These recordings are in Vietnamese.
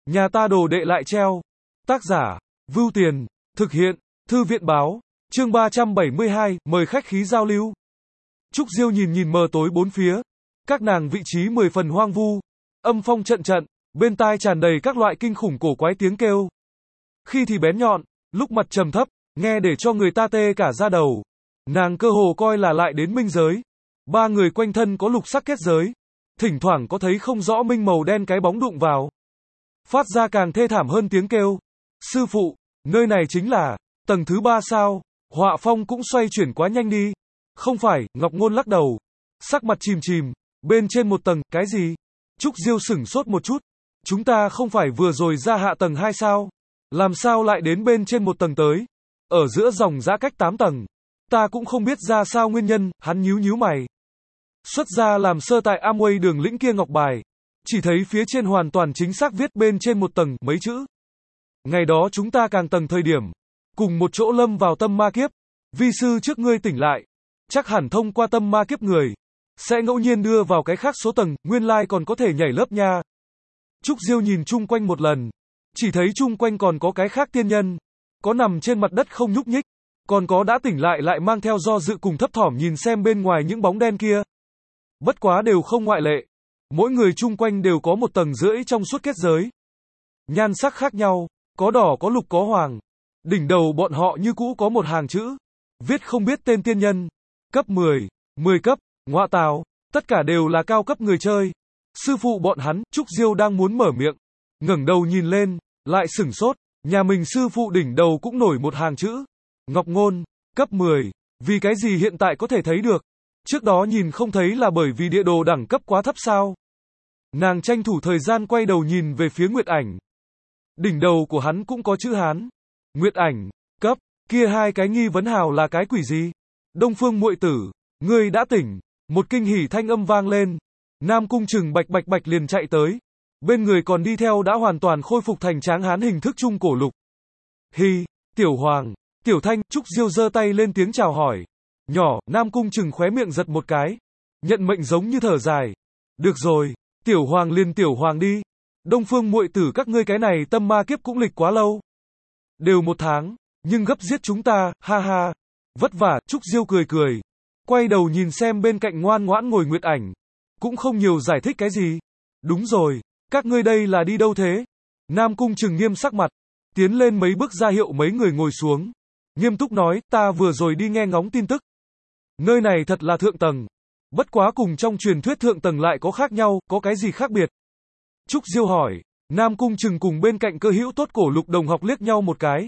Nhà ta đồ đệ lại treo. Tác giả, Vưu Tiền, thực hiện, Thư viện báo, chương 372, mời khách khí giao lưu. Trúc Diêu nhìn nhìn mờ tối bốn phía, các nàng vị trí 10 phần hoang vu, âm phong trận trận, bên tai tràn đầy các loại kinh khủng cổ quái tiếng kêu. Khi thì bén nhọn, lúc mặt trầm thấp, nghe để cho người ta tê cả da đầu. Nàng cơ hồ coi là lại đến minh giới. Ba người quanh thân có lục sắc kết giới, thỉnh thoảng có thấy không rõ minh màu đen cái bóng đụng vào, phát ra càng thê thảm hơn tiếng kêu. Sư phụ, nơi này chính là tầng thứ 3 sao? Họa phong cũng xoay chuyển quá nhanh đi. Không phải, Ngọc Ngôn lắc đầu, sắc mặt chìm chìm. Bên trên một tầng, cái gì? Trúc Diêu sửng sốt một chút. Chúng ta không phải vừa rồi ra hạ tầng 2 sao? Làm sao lại đến bên trên một tầng tới? Ở giữa dòng dã cách 8 tầng. Ta cũng không biết ra sao nguyên nhân, hắn nhíu nhíu mày. Xuất ra làm sơ tại Amway đường lĩnh kia ngọc bài. Chỉ thấy phía trên hoàn toàn chính xác viết bên trên một tầng, mấy chữ. Ngày đó chúng ta càng tầng thời điểm, cùng một chỗ lâm vào tâm ma kiếp. Vi sư trước ngươi tỉnh lại, chắc hẳn thông qua tâm ma kiếp người, sẽ ngẫu nhiên đưa vào cái khác số tầng, nguyên lai còn có thể nhảy lớp nha. Trúc Diêu nhìn chung quanh một lần, chỉ thấy chung quanh còn có cái khác tiên nhân, có nằm trên mặt đất không nhúc nhích, còn có đã tỉnh lại mang theo do dự cùng thấp thỏm nhìn xem bên ngoài những bóng đen kia. Bất quá đều không ngoại lệ, mỗi người chung quanh đều có 1,5 tầng trong suốt kết giới. Nhan sắc khác nhau, có đỏ có lục có hoàng. Đỉnh đầu bọn họ như cũ có một hàng chữ, viết không biết tên tiên nhân, cấp 10, 10 cấp, ngọa tào, tất cả đều là cao cấp người chơi. Sư phụ bọn hắn, Trúc Diêu đang muốn mở miệng, ngẩng đầu nhìn lên, lại sửng sốt, nhà mình sư phụ đỉnh đầu cũng nổi một hàng chữ, Ngọc Ngôn, cấp 10, vì cái gì hiện tại có thể thấy được? Trước đó nhìn không thấy là bởi vì địa đồ đẳng cấp quá thấp sao? Nàng tranh thủ thời gian quay đầu nhìn về phía Nguyệt Ảnh. Đỉnh đầu của hắn cũng có chữ Hán. Nguyệt Ảnh, cấp, kia hai cái nghi vấn hào là cái quỷ gì? Đông Phương muội tử, ngươi đã tỉnh. Một kinh hỉ thanh âm vang lên. Nam Cung Trừng bạch bạch bạch liền chạy tới. Bên người còn đi theo đã hoàn toàn khôi phục thành tráng hán hình thức trung cổ lục. Hi, Tiểu Hoàng, Tiểu Thanh, Trúc Diêu giơ tay lên tiếng chào hỏi. Nhỏ, Nam Cung Trừng khóe miệng giật một cái. Nhận mệnh giống như thở dài. Được rồi, Tiểu Hoàng liền Tiểu Hoàng đi. Đông Phương muội tử các ngươi cái này tâm ma kiếp cũng lịch quá lâu. Đều 1 tháng, nhưng gấp giết chúng ta, ha ha. Vất vả, Trúc Diêu cười cười. Quay đầu nhìn xem bên cạnh ngoan ngoãn ngồi Nguyệt Ảnh. Cũng không nhiều giải thích cái gì. Đúng rồi, các ngươi đây là đi đâu thế? Nam Cung Trừng nghiêm sắc mặt, tiến lên mấy bước ra hiệu mấy người ngồi xuống. Nghiêm túc nói, ta vừa rồi đi nghe ngóng tin tức. Nơi này thật là thượng tầng. Bất quá cùng trong truyền thuyết thượng tầng lại có khác nhau, có cái gì khác biệt? Trúc Diêu hỏi. Nam Cung Trừng cùng bên cạnh cơ hữu tốt cổ lục đồng học liếc nhau một cái.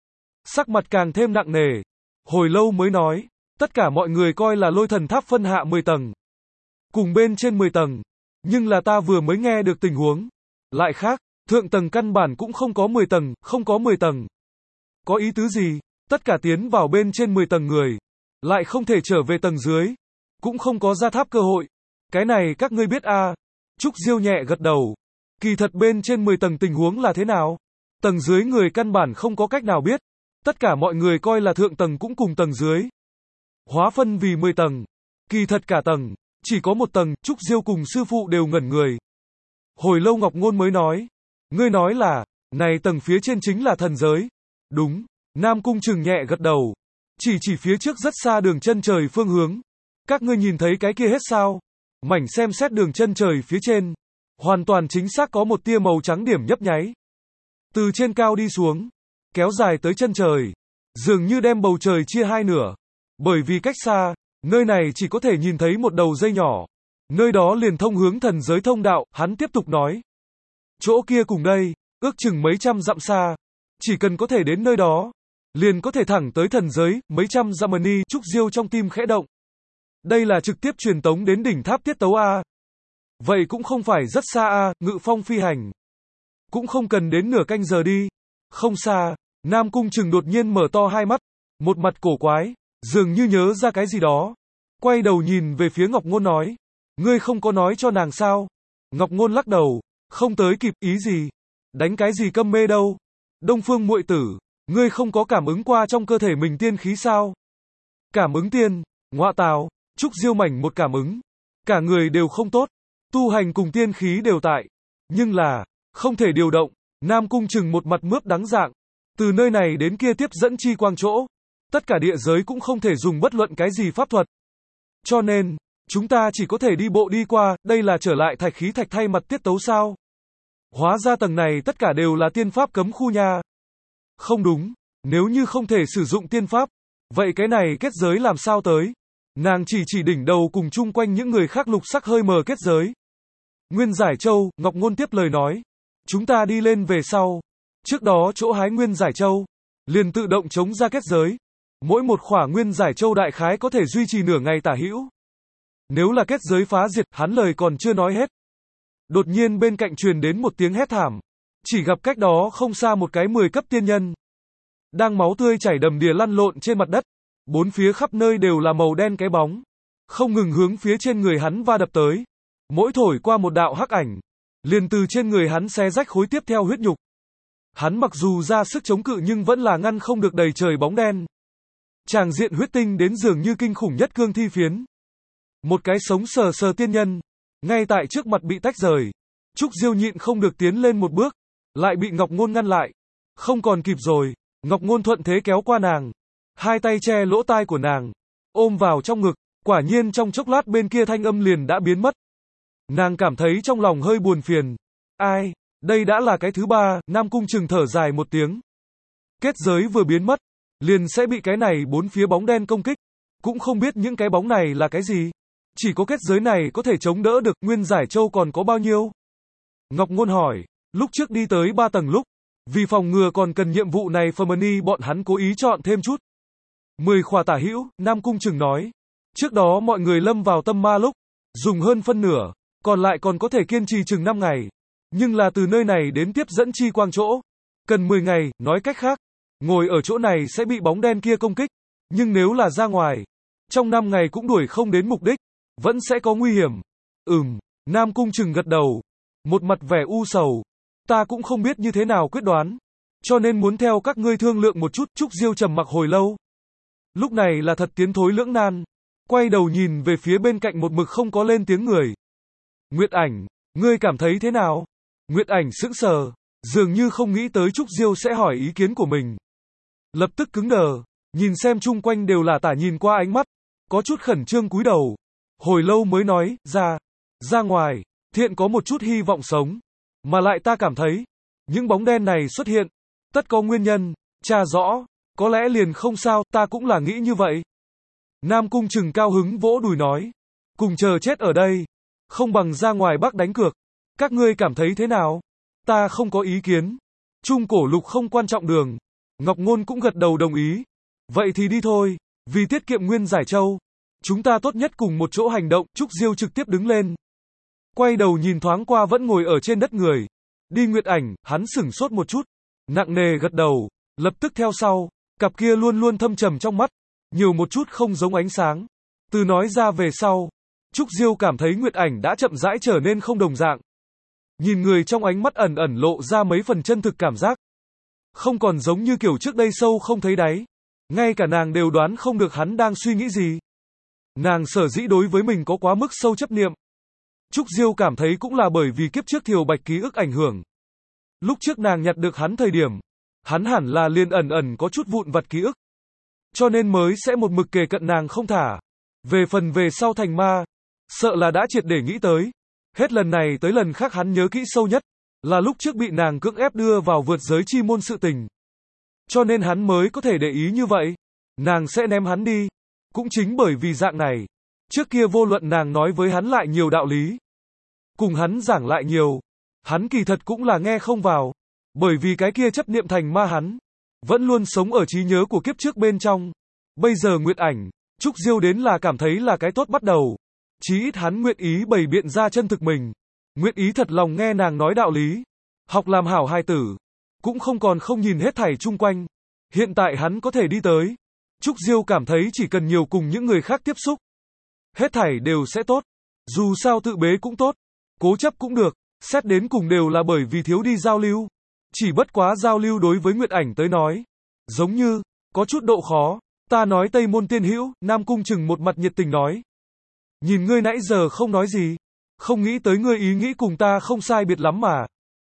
Sắc mặt càng thêm nặng nề. Hồi lâu mới nói, tất cả mọi người coi là lôi thần tháp phân hạ 10 tầng. Cùng bên trên 10 tầng. Nhưng là ta vừa mới nghe được tình huống. Lại khác, thượng tầng căn bản cũng không có 10 tầng, không có 10 tầng. Có ý tứ gì? Tất cả tiến vào bên trên 10 tầng người, lại không thể trở về tầng dưới. Cũng không có ra tháp cơ hội. Cái này các ngươi biết à? Trúc Diêu nhẹ gật đầu. Kỳ thật bên trên 10 tầng tình huống là thế nào? Tầng dưới người căn bản không có cách nào biết. Tất cả mọi người coi là thượng tầng cũng cùng tầng dưới. Hóa phân vì 10 tầng. Kỳ thật cả tầng, chỉ có 1 tầng, Trúc Diêu cùng sư phụ đều ngẩn người. Hồi lâu Ngọc Ngôn mới nói. Ngươi nói là, này tầng phía trên chính là thần giới. Đúng, Nam Cung Trừng nhẹ gật đầu. Chỉ phía trước rất xa đường chân trời phương hướng. Các ngươi nhìn thấy cái kia hết sao? Mảnh xem xét đường chân trời phía trên. Hoàn toàn chính xác có một tia màu trắng điểm nhấp nháy. Từ trên cao đi xuống, kéo dài tới chân trời. Dường như đem bầu trời chia hai nửa. Bởi vì cách xa, nơi này chỉ có thể nhìn thấy một đầu dây nhỏ. Nơi đó liền thông hướng thần giới thông đạo, hắn tiếp tục nói. Chỗ kia cùng đây, ước chừng mấy trăm dặm xa. Chỉ cần có thể đến nơi đó, liền có thể thẳng tới thần giới, mấy trăm dặm ni. Trúc Diêu trong tim khẽ động. Đây là trực tiếp truyền tống đến đỉnh tháp tiết tấu A. Vậy cũng không phải rất xa A, ngự phong phi hành. Cũng không cần đến nửa canh giờ đi. Không xa, Nam Cung Trừng đột nhiên mở to hai mắt. Một mặt cổ quái, dường như nhớ ra cái gì đó. Quay đầu nhìn về phía Ngọc Ngôn nói. Ngươi không có nói cho nàng sao? Ngọc Ngôn lắc đầu. Không tới kịp, ý gì? Đánh cái gì câm mê đâu? Đông Phương muội tử, ngươi không có cảm ứng qua trong cơ thể mình tiên khí sao? Cảm ứng tiên, ngọa tào, Trúc Diêu mảnh một cảm ứng. Cả người đều không tốt. Tu hành cùng tiên khí đều tại. Nhưng là, không thể điều động. Nam Cung Trừng một mặt mướp đắng dạng. Từ nơi này đến kia tiếp dẫn chi quang chỗ. Tất cả địa giới cũng không thể dùng bất luận cái gì pháp thuật. Cho nên, chúng ta chỉ có thể đi bộ đi qua, đây là trở lại thạch khí thạch thay mặt tiết tấu sao? Hóa ra tầng này tất cả đều là tiên pháp cấm khu nha. Không đúng, nếu như không thể sử dụng tiên pháp, vậy cái này kết giới làm sao tới? Nàng chỉ đỉnh đầu cùng chung quanh những người khác lục sắc hơi mờ kết giới. Nguyên Giải Châu, Ngọc Ngôn tiếp lời nói. Chúng ta đi lên về sau. Trước đó chỗ hái Nguyên Giải Châu, liền tự động chống ra kết giới. Mỗi một khỏa Nguyên Giải Châu đại khái có thể duy trì nửa ngày tả hữu. Nếu là kết giới phá diệt, hắn lời còn chưa nói hết. Đột nhiên bên cạnh truyền đến một tiếng hét thảm. Chỉ gặp cách đó không xa một cái 10 cấp tiên nhân. Đang máu tươi chảy đầm đìa lăn lộn trên mặt đất. Bốn phía khắp nơi đều là màu đen cái bóng. Không ngừng hướng phía trên người hắn va đập tới. Mỗi thổi qua một đạo hắc ảnh. Liền từ trên người hắn xé rách khối tiếp theo huyết nhục. Hắn mặc dù ra sức chống cự nhưng vẫn là ngăn không được đầy trời bóng đen. Tràng diện huyết tinh đến dường như kinh khủng nhất cương thi phiến. Một cái sống sờ sờ tiên nhân. Ngay tại trước mặt bị tách rời. Trúc Diêu nhịn không được tiến lên một bước. Lại bị Ngọc Ngôn ngăn lại. Không còn kịp rồi. Ngọc Ngôn thuận thế kéo qua nàng. Hai tay che lỗ tai của nàng. Ôm vào trong ngực. Quả nhiên trong chốc lát bên kia thanh âm liền đã biến mất. Nàng cảm thấy trong lòng hơi buồn phiền. Ai, đây đã là cái thứ ba, Nam Cung Trừng thở dài một tiếng. Kết giới vừa biến mất, liền sẽ bị cái này bốn phía bóng đen công kích. Cũng không biết những cái bóng này là cái gì. Chỉ có kết giới này có thể chống đỡ được, Nguyên Giải Châu còn có bao nhiêu? Ngọc Ngôn hỏi, lúc trước đi tới 3 tầng lúc, vì phòng ngừa còn cần nhiệm vụ này Fermani bọn hắn cố ý chọn thêm chút. 10 khỏa tả hữu, Nam Cung Trừng nói. Trước đó mọi người lâm vào tâm ma lúc, dùng hơn phân nửa, còn lại còn có thể kiên trì chừng 5 ngày. Nhưng là từ nơi này đến tiếp dẫn chi quang chỗ, cần 10 ngày, nói cách khác, ngồi ở chỗ này sẽ bị bóng đen kia công kích. Nhưng nếu là ra ngoài, trong 5 ngày cũng đuổi không đến mục đích, vẫn sẽ có nguy hiểm. Nam Cung Trừng gật đầu, một mặt vẻ u sầu. Ta cũng không biết như thế nào quyết đoán, cho nên muốn theo các ngươi thương lượng một chút. Trúc Diêu trầm mặc hồi lâu. Lúc này là thật tiến thối lưỡng nan, quay đầu nhìn về phía bên cạnh một mực không có lên tiếng người. Nguyệt Ảnh, ngươi cảm thấy thế nào? Nguyệt Ảnh sững sờ, dường như không nghĩ tới Trúc Diêu sẽ hỏi ý kiến của mình. Lập tức cứng đờ, nhìn xem chung quanh đều là tả nhìn qua ánh mắt, có chút khẩn trương cúi đầu. Hồi lâu mới nói, ra ngoài, thiện có một chút hy vọng sống. Mà lại ta cảm thấy, những bóng đen này xuất hiện, tất có nguyên nhân, tra rõ, có lẽ liền không sao, ta cũng là nghĩ như vậy. Nam Cung Trừng cao hứng vỗ đùi nói, cùng chờ chết ở đây, không bằng ra ngoài Bắc đánh cược. Các ngươi cảm thấy thế nào? Ta không có ý kiến. Trung cổ lục không quan trọng đường. Ngọc Ngôn cũng gật đầu đồng ý. Vậy thì đi thôi, vì tiết kiệm Nguyên Giải Châu, chúng ta tốt nhất cùng một chỗ hành động. Trúc Diêu trực tiếp đứng lên, quay đầu nhìn thoáng qua vẫn ngồi ở trên đất người. Đi Nguyệt Ảnh, hắn sửng sốt một chút, nặng nề gật đầu, lập tức theo sau, cặp kia luôn luôn thâm trầm trong mắt, nhiều một chút không giống ánh sáng. Từ nói ra về sau, Trúc Diêu cảm thấy Nguyệt Ảnh đã chậm rãi trở nên không đồng dạng. Nhìn người trong ánh mắt ẩn ẩn lộ ra mấy phần chân thực cảm giác. Không còn giống như kiểu trước đây sâu không thấy đáy. Ngay cả nàng đều đoán không được hắn đang suy nghĩ gì. Nàng sở dĩ đối với mình có quá mức sâu chấp niệm. Trúc Diêu cảm thấy cũng là bởi vì kiếp trước Thiều Bạch ký ức ảnh hưởng. Lúc trước nàng nhặt được hắn thời điểm, hắn hẳn là liền ẩn ẩn có chút vụn vặt ký ức. Cho nên mới sẽ một mực kề cận nàng không thả. Về phần về sau thành ma, sợ là đã triệt để nghĩ tới. Hết lần này tới lần khác hắn nhớ kỹ sâu nhất, là lúc trước bị nàng cưỡng ép đưa vào vượt giới chi môn sự tình. Cho nên hắn mới có thể để ý như vậy. Nàng sẽ ném hắn đi. Cũng chính bởi vì dạng này, trước kia vô luận nàng nói với hắn lại nhiều đạo lý, cùng hắn giảng lại nhiều, hắn kỳ thật cũng là nghe không vào. Bởi vì cái kia chấp niệm thành ma hắn, vẫn luôn sống ở trí nhớ của kiếp trước bên trong. Bây giờ Nguyệt Ảnh, Trúc Diêu đến là cảm thấy là cái tốt bắt đầu. Chí ít hắn nguyện ý bày biện ra chân thực mình. Nguyện ý thật lòng nghe nàng nói đạo lý. Học làm hảo hài tử. Cũng không còn không nhìn hết thảy chung quanh. Hiện tại hắn có thể đi tới. Trúc Diêu cảm thấy chỉ cần nhiều cùng những người khác tiếp xúc, hết thảy đều sẽ tốt. Dù sao tự bế cũng tốt, cố chấp cũng được. Xét đến cùng đều là bởi vì thiếu đi giao lưu. Chỉ bất quá giao lưu đối với Nguyệt Ảnh tới nói, giống như, có chút độ khó. Ta nói Tây Môn Tiên Hữu, Nam Cung Trừng một mặt nhiệt tình nói. Nhìn ngươi nãy giờ không nói gì, không nghĩ tới ngươi ý nghĩ cùng ta không sai biệt lắm mà.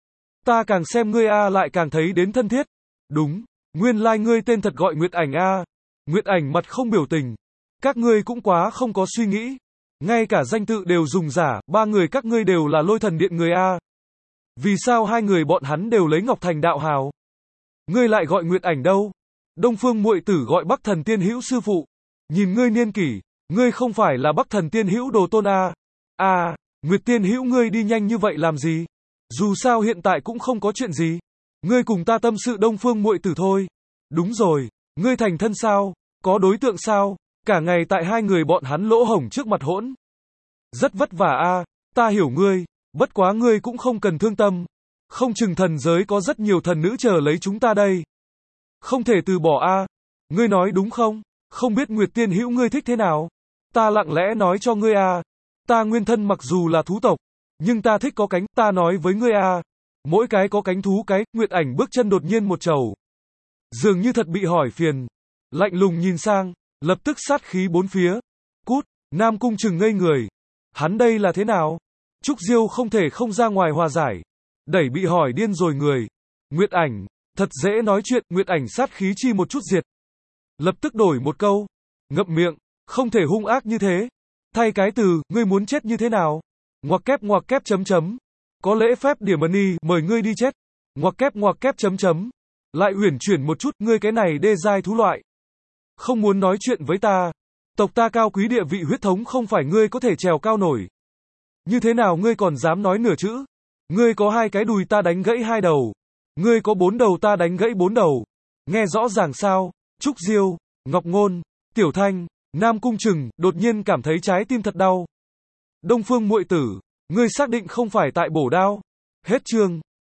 Ta càng xem ngươi lại càng thấy đến thân thiết. Đúng, nguyên lai ngươi tên thật gọi Nguyệt Ảnh Nguyệt Ảnh mặt không biểu tình. Các ngươi cũng quá không có suy nghĩ. Ngay cả danh tự đều dùng giả, ba người các ngươi đều là Lôi Thần Điện người Vì sao hai người bọn hắn đều lấy Ngọc Thành đạo hào? Ngươi lại gọi Nguyệt Ảnh đâu? Đông Phương Muội Tử gọi Bắc Thần Tiên Hữu sư phụ. Nhìn ngươi niên kỷ, ngươi không phải là Bắc Thần Tiên Hữu đồ tôn Nguyệt Tiên Hữu ngươi đi nhanh như vậy làm gì? Dù sao hiện tại cũng không có chuyện gì. Ngươi cùng ta tâm sự Đông Phương Muội Tử thôi. Đúng rồi, ngươi thành thân sao? Có đối tượng sao? Cả ngày tại hai người bọn hắn lỗ hổng trước mặt hỗn. Rất vất vả ta hiểu ngươi, bất quá ngươi cũng không cần thương tâm. Không chừng thần giới có rất nhiều thần nữ chờ lấy chúng ta đây. Không thể từ bỏ Ngươi nói đúng không? Không biết Nguyệt Tiên Hữu ngươi thích thế nào? Ta lặng lẽ nói cho ngươi Ta nguyên thân mặc dù là thú tộc, nhưng ta thích có cánh, ta nói với ngươi mỗi cái có cánh thú cái, Nguyệt Ảnh bước chân đột nhiên một trầu. Dường như thật bị hỏi phiền. Lạnh lùng nhìn sang, lập tức sát khí bốn phía. Cút, Nam Cung Trừng ngây người. Hắn đây là thế nào? Trúc Diêu không thể không ra ngoài hòa giải. Đẩy bị hỏi điên rồi người. Nguyệt Ảnh, thật dễ nói chuyện, Nguyệt Ảnh sát khí chi một chút diệt. Lập tức đổi một câu. Ngậm miệng, không thể hung ác như thế. Thay cái từ, ngươi muốn chết như thế nào? Ngoặc kép chấm chấm. Có lễ phép điểm ân mời ngươi đi chết. Ngoặc kép chấm chấm. Lại uyển chuyển một chút, ngươi cái này đê giai thú loại. Không muốn nói chuyện với ta. Tộc ta cao quý địa vị huyết thống không phải ngươi có thể trèo cao nổi. Như thế nào ngươi còn dám nói nửa chữ? Ngươi có hai cái đùi ta đánh gãy hai đầu. Ngươi có bốn đầu ta đánh gãy bốn đầu. Nghe rõ ràng sao? Trúc Diêu, Ngọc Ngôn, Tiểu Thanh, Nam Cung Trừng, đột nhiên cảm thấy trái tim thật đau. Đông Phương Muội Tử, ngươi xác định không phải tại bổ đao? Hết chương.